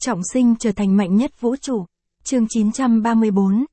Trọng sinh trở thành mạnh nhất vũ trụ. Chương 934,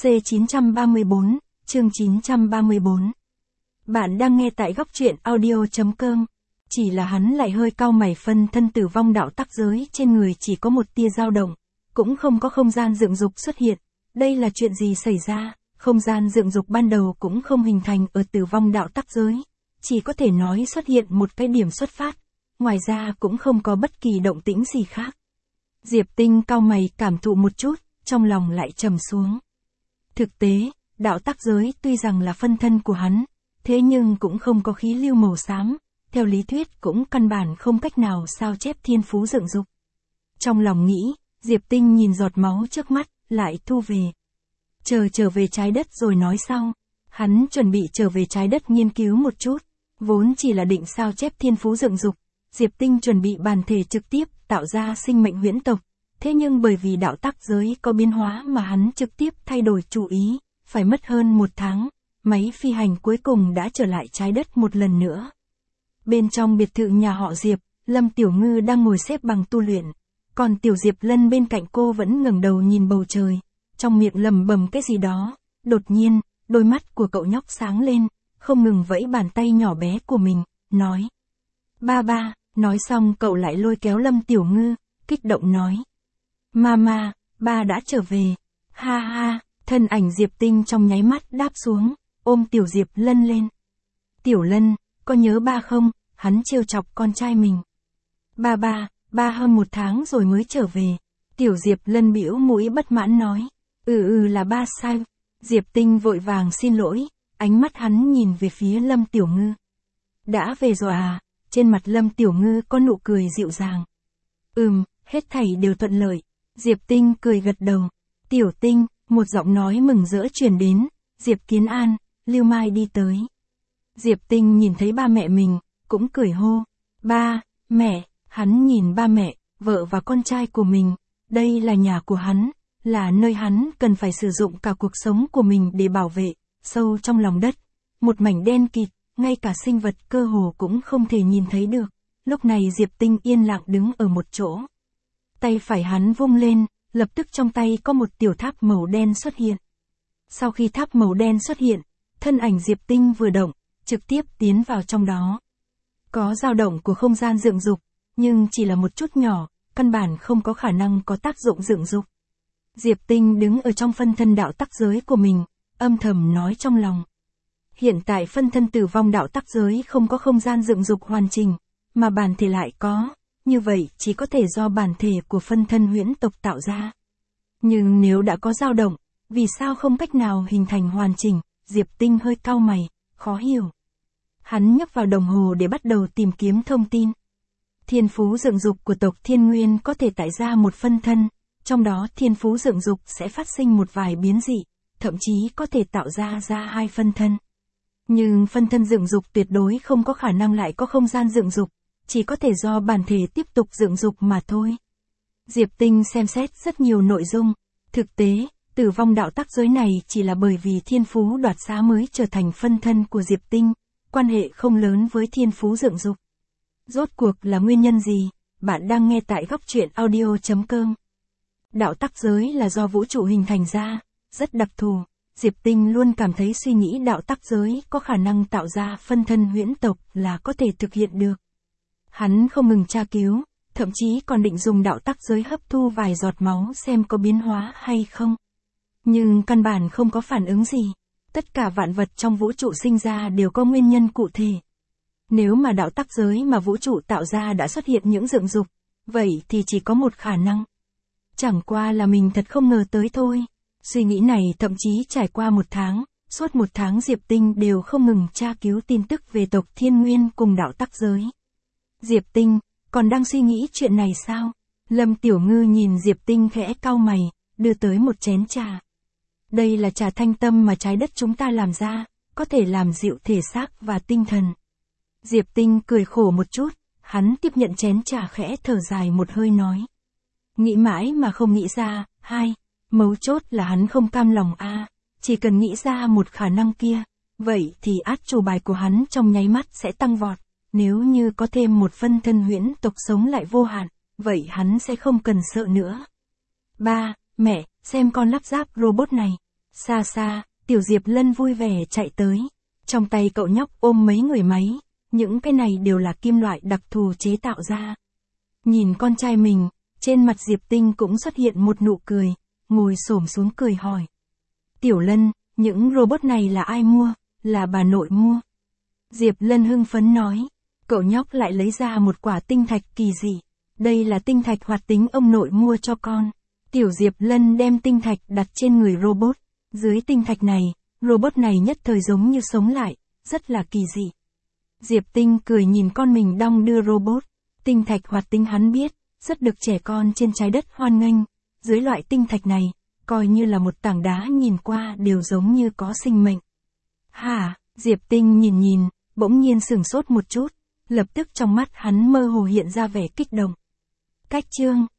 C934, chương 934. Bạn đang nghe tại góc truyện audio.com. Chỉ là hắn lại hơi cau mày, phân thân tử vong đạo tắc giới trên người chỉ có một tia dao động, cũng không có không gian dựng dục xuất hiện. Đây là chuyện gì xảy ra? Không gian dựng dục ban đầu cũng không hình thành ở tử vong đạo tắc giới, chỉ có thể nói xuất hiện một cái điểm xuất phát, ngoài ra cũng không có bất kỳ động tĩnh gì khác. Diệp Tinh cau mày cảm thụ một chút, trong lòng lại trầm xuống. Thực tế, đạo tắc giới tuy rằng là phân thân của hắn, thế nhưng cũng không có khí lưu màu xám, theo lý thuyết cũng căn bản không cách nào sao chép thiên phú dựng dục. Trong lòng nghĩ, Diệp Tinh nhìn giọt máu trước mắt, lại thu về. Trở về trái đất rồi nói sau. Hắn chuẩn bị trở về trái đất nghiên cứu một chút, vốn chỉ là định sao chép thiên phú dựng dục. Diệp Tinh chuẩn bị bản thể trực tiếp tạo ra sinh mệnh huyễn tộc, thế nhưng bởi vì đạo tắc giới có biến hóa mà hắn trực tiếp thay đổi chủ ý, phải mất hơn 1 tháng, máy phi hành cuối cùng đã trở lại trái đất một lần nữa. Bên trong biệt thự nhà họ Diệp, Lâm Tiểu Ngư đang ngồi xếp bằng tu luyện, còn Tiểu Diệp Lân bên cạnh cô vẫn ngẩng đầu nhìn bầu trời, trong miệng lẩm bẩm cái gì đó. Đột nhiên, đôi mắt của cậu nhóc sáng lên, không ngừng vẫy bàn tay nhỏ bé của mình, nói: "Ba ba." Nói xong cậu lại lôi kéo Lâm Tiểu Ngư, kích động nói: "Mama, ba đã trở về." Ha ha, thân ảnh Diệp Tinh trong nháy mắt đáp xuống, ôm Tiểu Diệp Lân lên. "Tiểu Lân, có nhớ ba không?" Hắn trêu chọc con trai mình. Ba hơn 1 tháng rồi mới trở về." Tiểu Diệp Lân bĩu mũi bất mãn nói. Là ba sai." Diệp Tinh vội vàng xin lỗi, ánh mắt hắn nhìn về phía Lâm Tiểu Ngư. "Đã về rồi à?" Trên mặt Lâm Tiểu Ngư có nụ cười dịu dàng. Hết thảy đều thuận lợi." Diệp Tinh cười gật đầu. "Tiểu Tinh," một giọng nói mừng rỡ truyền đến, Diệp Kiến An, Lưu Mai đi tới. Diệp Tinh nhìn thấy ba mẹ mình, cũng cười hô: "Ba, mẹ." Hắn nhìn ba mẹ, vợ và con trai của mình, đây là nhà của hắn, là nơi hắn cần phải sử dụng cả cuộc sống của mình để bảo vệ. Sâu trong lòng đất, một mảnh đen kịt, ngay cả sinh vật cơ hồ cũng không thể nhìn thấy được. Lúc này Diệp Tinh yên lặng đứng ở một chỗ. Tay phải hắn vung lên, lập tức trong tay có một tiểu tháp màu đen xuất hiện. Sau khi tháp màu đen xuất hiện, thân ảnh Diệp Tinh vừa động, trực tiếp tiến vào trong đó. Có dao động của không gian dựng dục, nhưng chỉ là một chút nhỏ, căn bản không có khả năng có tác dụng dựng dục. Diệp Tinh đứng ở trong phân thân đạo tắc giới của mình, âm thầm nói trong lòng. Hiện tại phân thân tử vong đạo tắc giới không có không gian dựng dục hoàn chỉnh, mà bản thể lại có, như vậy chỉ có thể do bản thể của phân thân huyễn tộc tạo ra. Nhưng nếu đã có dao động, vì sao không cách nào hình thành hoàn chỉnh? Diệp Tinh hơi cau mày, khó hiểu. Hắn nhấp vào đồng hồ để bắt đầu tìm kiếm thông tin. Thiên phú dựng dục của tộc Thiên Nguyên có thể tạo ra một phân thân, trong đó thiên phú dựng dục sẽ phát sinh một vài biến dị, thậm chí có thể tạo ra 2 phân thân. Nhưng phân thân dựng dục tuyệt đối không có khả năng lại có không gian dựng dục, chỉ có thể do bản thể tiếp tục dựng dục mà thôi. Diệp Tinh xem xét rất nhiều nội dung, thực tế, tử vong đạo tắc giới này chỉ là bởi vì thiên phú đoạt xá mới trở thành phân thân của Diệp Tinh, quan hệ không lớn với thiên phú dựng dục. Rốt cuộc là nguyên nhân gì? Bạn đang nghe tại góc truyện audio.com. Đạo tắc giới là do vũ trụ hình thành ra, rất đặc thù. Diệp Tinh luôn cảm thấy suy nghĩ đạo tắc giới có khả năng tạo ra phân thân huyễn tộc là có thể thực hiện được. Hắn không ngừng tra cứu, thậm chí còn định dùng đạo tắc giới hấp thu vài giọt máu xem có biến hóa hay không. Nhưng căn bản không có phản ứng gì. Tất cả vạn vật trong vũ trụ sinh ra đều có nguyên nhân cụ thể. Nếu mà đạo tắc giới mà vũ trụ tạo ra đã xuất hiện những dựng dục, vậy thì chỉ có một khả năng. Chẳng qua là mình thật không ngờ tới thôi. Suy nghĩ này thậm chí trải qua 1 tháng, suốt 1 tháng Diệp Tinh đều không ngừng tra cứu tin tức về tộc Thiên Nguyên cùng đạo tắc giới. Diệp Tinh, còn đang suy nghĩ chuyện này sao? Lâm Tiểu Ngư nhìn Diệp Tinh khẽ cau mày, đưa tới một chén trà. Đây là trà thanh tâm mà trái đất chúng ta làm ra, có thể làm dịu thể xác và tinh thần. Diệp Tinh cười khổ một chút, hắn tiếp nhận chén trà khẽ thở dài một hơi nói. Nghĩ mãi mà không nghĩ ra, mấu chốt là hắn không cam lòng chỉ cần nghĩ ra một khả năng kia, vậy thì át chủ bài của hắn trong nháy mắt sẽ tăng vọt, nếu như có thêm một phân thân huyễn tộc sống lại vô hạn, vậy hắn sẽ không cần sợ nữa. Ba, mẹ, xem con lắp ráp robot này. Xa xa, Tiểu Diệp Lân vui vẻ chạy tới. Trong tay cậu nhóc ôm mấy người máy, những cái này đều là kim loại đặc thù chế tạo ra. Nhìn con trai mình, trên mặt Diệp Tinh cũng xuất hiện một nụ cười, ngồi xổm xuống cười hỏi. Tiểu Lân, những robot này là ai mua? Là bà nội mua. Diệp Lân hưng phấn nói. Cậu nhóc lại lấy ra một quả tinh thạch kỳ dị. Đây là tinh thạch hoạt tính ông nội mua cho con. Tiểu Diệp Lân đem tinh thạch đặt trên người robot. Dưới tinh thạch này, robot này nhất thời giống như sống lại, rất là kỳ dị. Diệp Tinh cười nhìn con mình đong đưa robot. Tinh thạch hoạt tính hắn biết, rất được trẻ con trên trái đất hoan nghênh. Dưới loại tinh thạch này, coi như là một tảng đá nhìn qua đều giống như có sinh mệnh. Hả? Diệp Tinh nhìn, bỗng nhiên sửng sốt một chút, lập tức trong mắt hắn mơ hồ hiện ra vẻ kích động. Cách chương